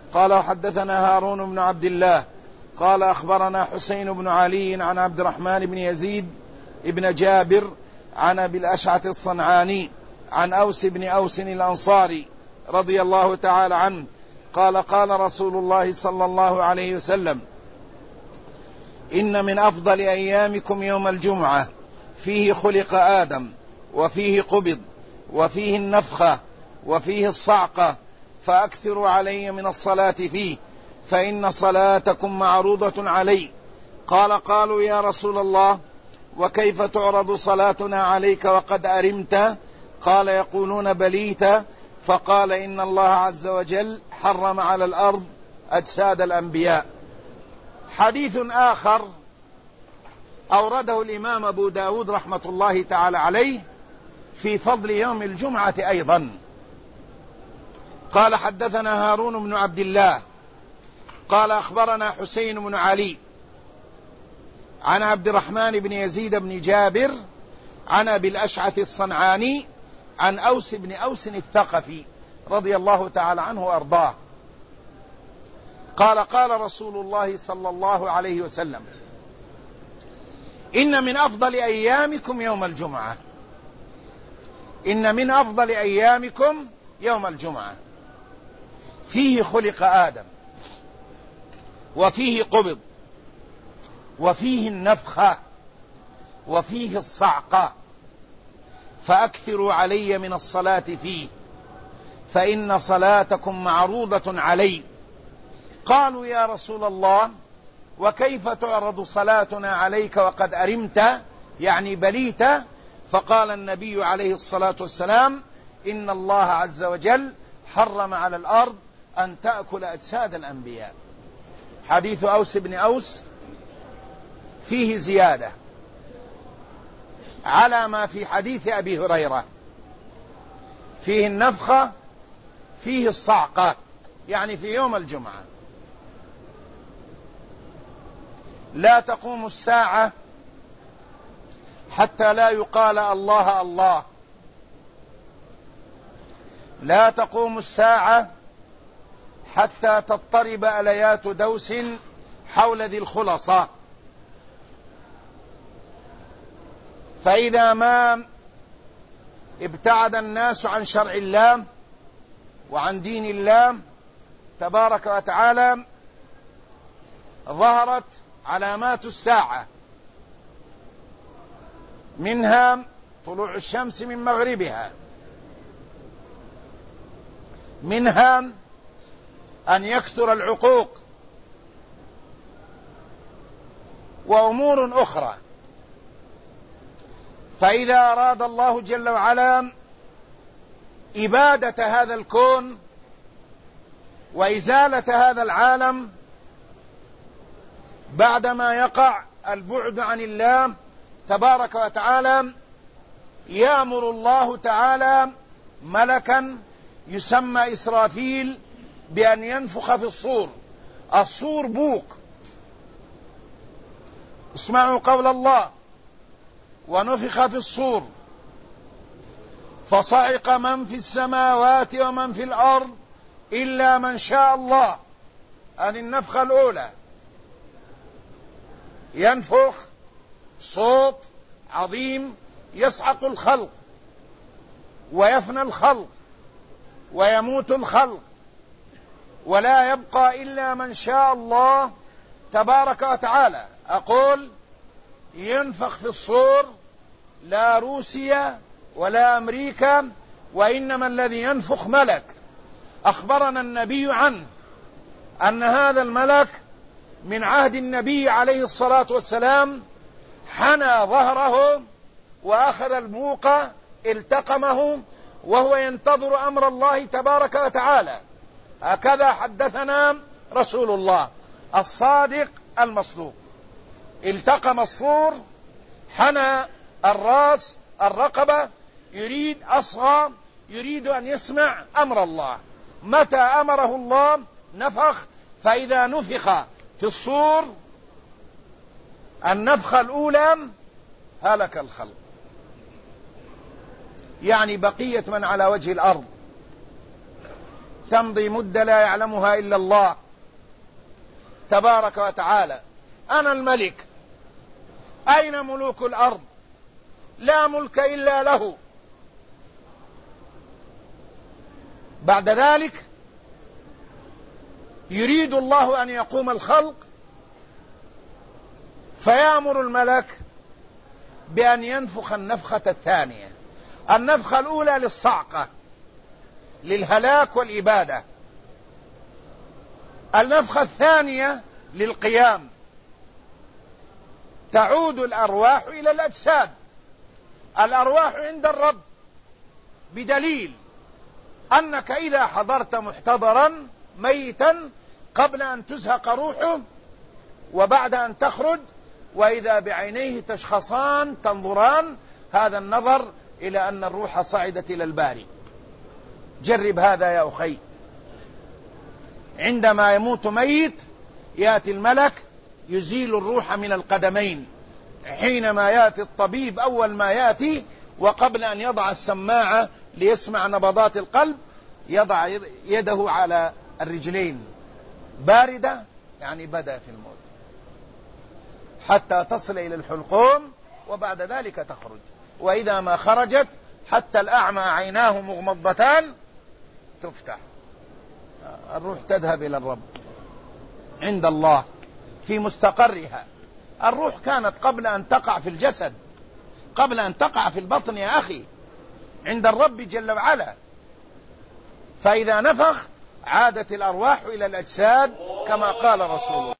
قال حدثنا هارون بن عبد الله قال أخبرنا حسين بن علي عن عبد الرحمن بن يزيد ابن جابر عن أبي الأشعث الصنعاني عن أوس بن أوس الأنصاري رضي الله تعالى عنه قال قال رسول الله صلى الله عليه وسلم: إن من أفضل أيامكم يوم الجمعة، فيه خلق آدم، وفيه قبض، وفيه النفخة، وفيه الصعقة، فأكثروا علي من الصلاة فيه، فإن صلاتكم معروضة علي. قالوا يا رسول الله، وكيف تعرض صلاتنا عليك وقد أرمت؟ قال: يقولون بليت. فقال: إن الله عز وجل حرم على الأرض أجساد الأنبياء. حديث آخر أورده الإمام أبو داود رحمة الله تعالى عليه في فضل يوم الجمعة أيضا. قال حدثنا هارون بن عبد الله قال أخبرنا حسين بن علي عن عبد الرحمن بن يزيد بن جابر عن أبي الأشعث الصنعاني عن أوس بن أوس الثقفي رضي الله تعالى عنه وأرضاه قال قال رسول الله صلى الله عليه وسلم: إن من أفضل أيامكم يوم الجمعة. إن من أفضل أيامكم يوم الجمعة، فيه خلق آدم، وفيه قبض، وفيه النفخة، وفيه الصعقة، فأكثروا علي من الصلاة فيه، فإن صلاتكم معروضة علي. قالوا يا رسول الله، وكيف تعرض صلاتنا عليك وقد أرمت؟ يعني بليت. فقال النبي عليه الصلاة والسلام: إن الله عز وجل حرم على الأرض أن تأكل أجساد الأنبياء. حديث أوس بن أوس فيه زيادة على ما في حديث أبي هريرة، فيه النفخة، فيه الصعقة، يعني في يوم الجمعة. لا تقوم الساعة حتى لا يقال الله الله. لا تقوم الساعة حتى تضطرب أليات دوس حول ذي الخلصة، فإذا ما ابتعد الناس عن شرع الله وعن دين الله تبارك وتعالى ظهرت علامات الساعة، منها طلوع الشمس من مغربها، منها أن يكثر العقوق، وأمور أخرى. فإذا أراد الله جل وعلا إبادة هذا الكون وإزالة هذا العالم بعدما يقع البعد عن الله تبارك وتعالى، يأمر الله تعالى ملكا يسمى إسرافيل بأن ينفخ في الصور. الصور بوق، اسمعوا قول الله: ونفخ في الصور فصعق من في السماوات ومن في الأرض إلا من شاء الله. هذه النفخة الأولى، ينفخ صوت عظيم يصعق الخلق ويفنى الخلق ويموت الخلق، ولا يبقى إلا من شاء الله تبارك وتعالى. أقول ينفخ في الصور، لا روسيا ولا أمريكا، وإنما الذي ينفخ ملك. أخبرنا النبي عنه أن هذا الملك من عهد النبي عليه الصلاة والسلام حنى ظهره وأخذ البوق التقمه وهو ينتظر أمر الله تبارك وتعالى. هكذا حدثنا رسول الله الصادق المصدوق. التقم الصور، حنى الراس الرقبة، يريد أصغى، يريد أن يسمع أمر الله. متى أمره الله نفخ، فإذا نفخ في الصور النفخة الأولى هلك الخلق، يعني بقية من على وجه الأرض تمضي مدة لا يعلمها إلا الله تبارك وتعالى. أنا الملك، أين ملوك الأرض؟ لا ملك إلا له. بعد ذلك يريد الله أن يقوم الخلق فيأمر الملك بأن ينفخ النفخة الثانية. النفخة الأولى للصعقة، للهلاك والإبادة. النفخة الثانية للقيام، تعود الأرواح إلى الأجساد. الأرواح عند الرب، بدليل أنك إذا حضرت محتضرا ميتا قبل أن تزهق روحه وبعد أن تخرج، وإذا بعينيه تشخصان تنظران، هذا النظر إلى أن الروح صعدت إلى الباري. جرب هذا يا أخي. عندما يموت ميت يأتي الملك يزيل الروح من القدمين. حينما يأتي الطبيب أول ما يأتي وقبل أن يضع السماعة ليسمع نبضات القلب يضع يده على الرجلين، باردة يعني بدأ في الموت، حتى تصل إلى الحلقوم وبعد ذلك تخرج. وإذا ما خرجت حتى الأعمى عيناه مغمضتان تفتح، الروح تذهب إلى الرب عند الله في مستقرها. الروح كانت قبل أن تقع في الجسد، قبل أن تقع في البطن يا أخي، عند الرب جل وعلا. فإذا نفخ عادت الأرواح إلى الأجساد كما قال رسول الله.